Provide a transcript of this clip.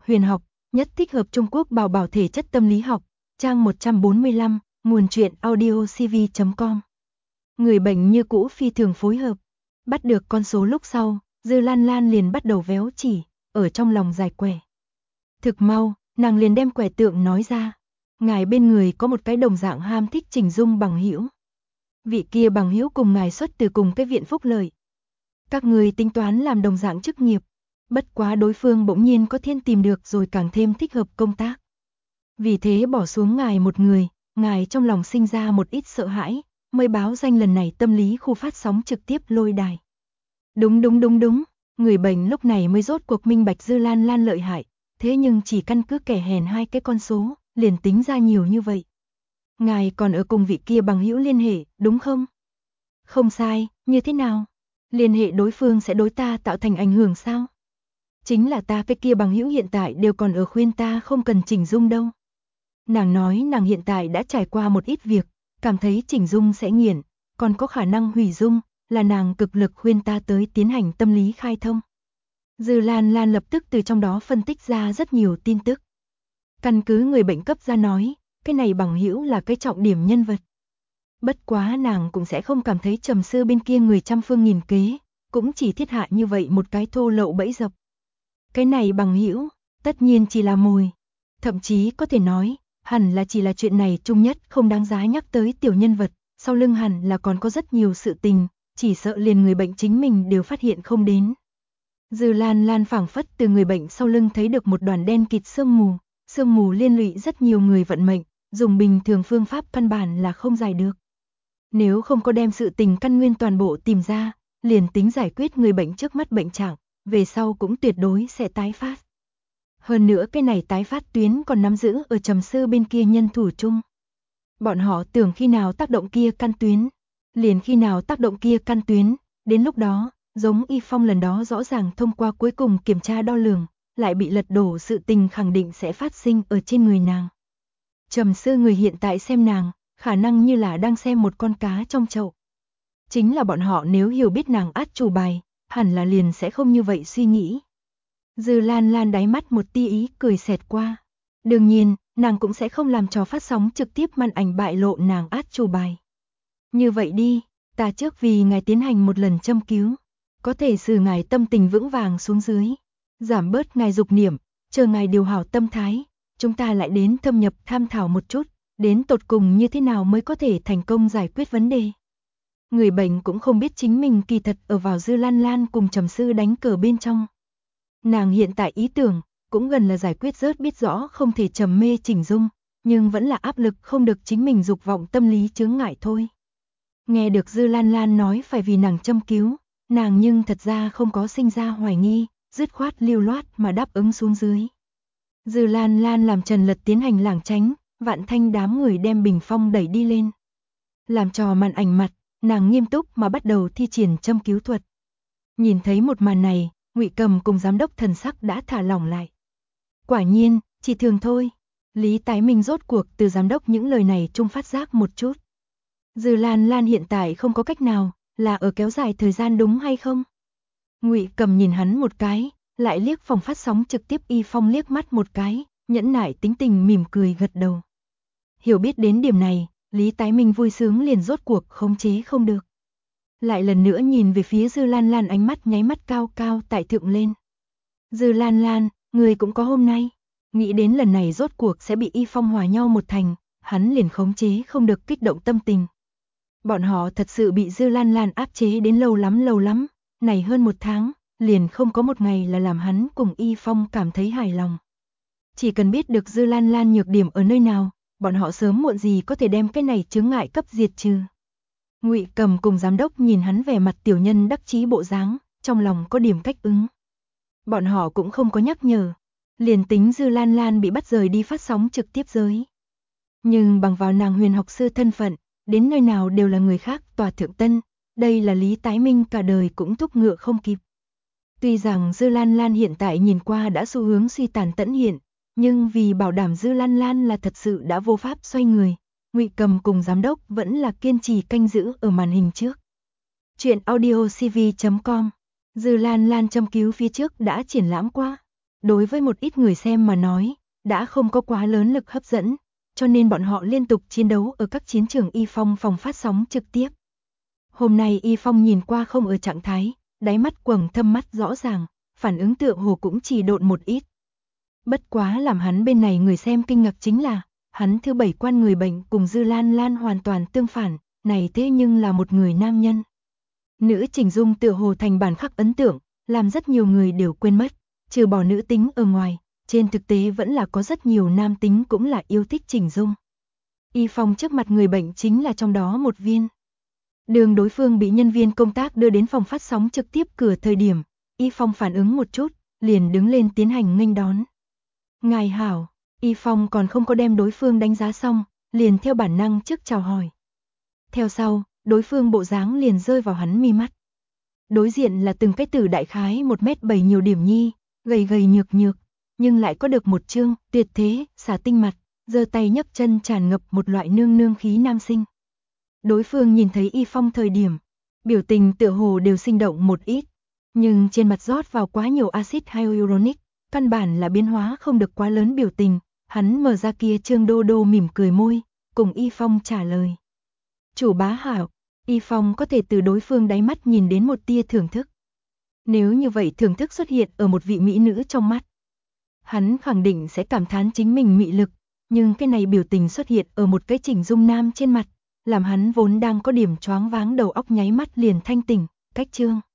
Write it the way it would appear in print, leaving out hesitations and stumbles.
huyền học, nhất thích hợp Trung Quốc bảo bảo thể chất tâm lý học, trang 145, nguồn truyện audiocv.com. Người bệnh như cũ phi thường phối hợp. Bắt được con số lúc sau, Dư Lan Lan liền bắt đầu véo chỉ, ở trong lòng giải quẻ. Thực mau, nàng liền đem quẻ tượng nói ra. Ngài bên người có một cái đồng dạng ham thích chỉnh dung bằng hữu. Vị kia bằng hữu cùng ngài xuất từ cùng cái viện phúc lợi. Các người tính toán làm đồng dạng chức nghiệp. Bất quá đối phương bỗng nhiên có thiên tìm được rồi càng thêm thích hợp công tác. Vì thế bỏ xuống ngài một người, ngài trong lòng sinh ra một ít sợ hãi, mới báo danh lần này tâm lý khu phát sóng trực tiếp lôi đài. Đúng, người bệnh lúc này mới rốt cuộc minh bạch Dư Lan Lan lợi hại, thế nhưng chỉ căn cứ kẻ hèn hai cái con số, liền tính ra nhiều như vậy. Ngài còn ở cùng vị kia bằng hữu liên hệ, đúng không? Không sai, như thế nào? Liên hệ đối phương sẽ đối ta tạo thành ảnh hưởng sao? Chính là ta cái kia bằng hữu hiện tại đều còn ở khuyên ta không cần chỉnh dung đâu. Nàng nói nàng hiện tại đã trải qua một ít việc, cảm thấy chỉnh dung sẽ nghiện, còn có khả năng hủy dung, là nàng cực lực khuyên ta tới tiến hành tâm lý khai thông. Dư Lan Lan lập tức từ trong đó phân tích ra rất nhiều tin tức. Căn cứ người bệnh cấp ra nói, cái này bằng hữu là cái trọng điểm nhân vật. Bất quá nàng cũng sẽ không cảm thấy Trầm Sư bên kia người trăm phương nghìn kế, cũng chỉ thiết hạ như vậy một cái thô lậu bẫy dập. Cái này bằng hữu, tất nhiên chỉ là mồi. Thậm chí có thể nói, hẳn là chỉ là chuyện này chung nhất không đáng giá nhắc tới tiểu nhân vật, sau lưng hẳn là còn có rất nhiều sự tình, chỉ sợ liền người bệnh chính mình đều phát hiện không đến. Dư Lan Lan phảng phất từ người bệnh sau lưng thấy được một đoàn đen kịt sương mù liên lụy rất nhiều người vận mệnh, dùng bình thường phương pháp căn bản là không giải được. Nếu không có đem sự tình căn nguyên toàn bộ tìm ra, liền tính giải quyết người bệnh trước mắt bệnh trạng, về sau cũng tuyệt đối sẽ tái phát. Hơn nữa cái này tái phát tuyến còn nắm giữ ở Trầm Sư bên kia nhân thủ chung. Bọn họ tưởng khi nào tác động kia căn tuyến, liền khi nào tác động kia căn tuyến, đến lúc đó, giống Y Phong lần đó rõ ràng thông qua cuối cùng kiểm tra đo lường, lại bị lật đổ sự tình khẳng định sẽ phát sinh ở trên người nàng. Trầm Sư người hiện tại xem nàng, khả năng như là đang xem một con cá trong chậu. Chính là bọn họ nếu hiểu biết nàng át chủ bài, hẳn là liền sẽ không như vậy suy nghĩ. Dư Lan Lan đáy mắt một tia ý cười xẹt qua. Đương nhiên, nàng cũng sẽ không làm trò phát sóng trực tiếp màn ảnh bại lộ nàng át chủ bài. Như vậy đi, ta trước vì ngài tiến hành một lần châm cứu, có thể xử ngài tâm tình vững vàng xuống dưới, giảm bớt ngài dục niệm, chờ ngài điều hảo tâm thái, chúng ta lại đến thâm nhập tham thảo một chút, đến tột cùng như thế nào mới có thể thành công giải quyết vấn đề. Người bệnh cũng không biết chính mình kỳ thật ở vào Dư Lan Lan cùng Trầm Sư đánh cờ bên trong. Nàng hiện tại ý tưởng, cũng gần là giải quyết rớt biết rõ không thể trầm mê chỉnh dung, nhưng vẫn là áp lực không được chính mình dục vọng tâm lý chướng ngại thôi. Nghe được Dư Lan Lan nói phải vì nàng châm cứu, nàng nhưng thật ra không có sinh ra hoài nghi, dứt khoát lưu loát mà đáp ứng xuống dưới. Dư Lan Lan làm Trần Lật tiến hành lảng tránh, Vạn Thanh đám người đem bình phong đẩy đi lên. Làm trò màn ảnh mặt, nàng nghiêm túc mà bắt đầu thi triển châm cứu thuật. Nhìn thấy một màn này, Ngụy Cầm cùng giám đốc thần sắc đã thả lỏng lại. Quả nhiên, chỉ thường thôi. Lý Tái Minh rốt cuộc từ giám đốc những lời này trung phát giác một chút. Dư Lan Lan hiện tại không có cách nào, là ở kéo dài thời gian đúng hay không? Ngụy Cầm nhìn hắn một cái, lại liếc phòng phát sóng trực tiếp Y Phong liếc mắt một cái, nhẫn nại tính tình mỉm cười gật đầu. Hiểu biết đến điểm này, Lý Tái Minh vui sướng liền rốt cuộc khống chế không được. Lại lần nữa nhìn về phía Dư Lan Lan, ánh mắt nháy mắt cao cao tại thượng lên. Dư Lan Lan, người cũng có hôm nay. Nghĩ đến lần này rốt cuộc sẽ bị Y Phong hòa nhau một thành, hắn liền khống chế không được kích động tâm tình. Bọn họ thật sự bị Dư Lan Lan áp chế đến lâu lắm, này hơn một tháng, liền không có một ngày là làm hắn cùng Y Phong cảm thấy hài lòng. Chỉ cần biết được Dư Lan Lan nhược điểm ở nơi nào, bọn họ sớm muộn gì có thể đem cái này chướng ngại cấp diệt trừ. Ngụy Cầm cùng giám đốc nhìn hắn vẻ mặt tiểu nhân đắc chí bộ dáng, trong lòng có điểm cách ứng. Bọn họ cũng không có nhắc nhở, liền tính Dư Lan Lan bị bắt rời đi phát sóng trực tiếp giới. Nhưng bằng vào nàng huyền học sư thân phận, đến nơi nào đều là người khác tòa thượng tân, đây là Lý Tái Minh cả đời cũng thúc ngựa không kịp. Tuy rằng Dư Lan Lan hiện tại nhìn qua đã xu hướng suy tàn tẫn hiện, nhưng vì bảo đảm Dư Lan Lan là thật sự đã vô pháp xoay người, Ngụy Cầm cùng giám đốc vẫn là kiên trì canh giữ ở màn hình trước. Chuyện audiocv.com. Dư Lan Lan châm cứu phía trước đã triển lãm qua. Đối với một ít người xem mà nói, đã không có quá lớn lực hấp dẫn, cho nên bọn họ liên tục chiến đấu ở các chiến trường Y Phong phòng phát sóng trực tiếp. Hôm nay Y Phong nhìn qua không ở trạng thái, đáy mắt quầng thâm mắt rõ ràng, phản ứng tựa hồ cũng chỉ độn một ít. Bất quá làm hắn bên này người xem kinh ngạc chính là, hắn thứ 7 quan người bệnh cùng Dư Lan Lan hoàn toàn tương phản, này thế nhưng là một người nam nhân. Nữ chỉnh dung tựa hồ thành bản khắc ấn tượng, làm rất nhiều người đều quên mất, trừ bỏ nữ tính ở ngoài, trên thực tế vẫn là có rất nhiều nam tính cũng là yêu thích chỉnh dung. Y Phong trước mặt người bệnh chính là trong đó một viên. Đường đối phương bị nhân viên công tác đưa đến phòng phát sóng trực tiếp cửa thời điểm, Y Phong phản ứng một chút, liền đứng lên tiến hành nghênh đón. Ngài hảo, Y Phong còn không có đem đối phương đánh giá xong, liền theo bản năng trước chào hỏi. Theo sau, đối phương bộ dáng liền rơi vào hắn mi mắt. Đối diện là từng cái tử đại khái 1m7 nhiều điểm nhi, gầy gầy nhược nhược, nhưng lại có được một trương tuyệt thế, xả tinh mặt, giơ tay nhấc chân tràn ngập một loại nương nương khí nam sinh. Đối phương nhìn thấy Y Phong thời điểm, biểu tình tựa hồ đều sinh động một ít, nhưng trên mặt rót vào quá nhiều axit hyaluronic, căn bản là biến hóa không được quá lớn biểu tình, hắn mở ra kia trương đô đô mỉm cười môi, cùng Y Phong trả lời. Chủ bá hảo, Y Phong có thể từ đối phương đáy mắt nhìn đến một tia thưởng thức. Nếu như vậy thưởng thức xuất hiện ở một vị mỹ nữ trong mắt, hắn khẳng định sẽ cảm thán chính mình mị lực, nhưng cái này biểu tình xuất hiện ở một cái chỉnh dung nam trên mặt, làm hắn vốn đang có điểm choáng váng đầu óc nháy mắt liền thanh tỉnh, cách chương.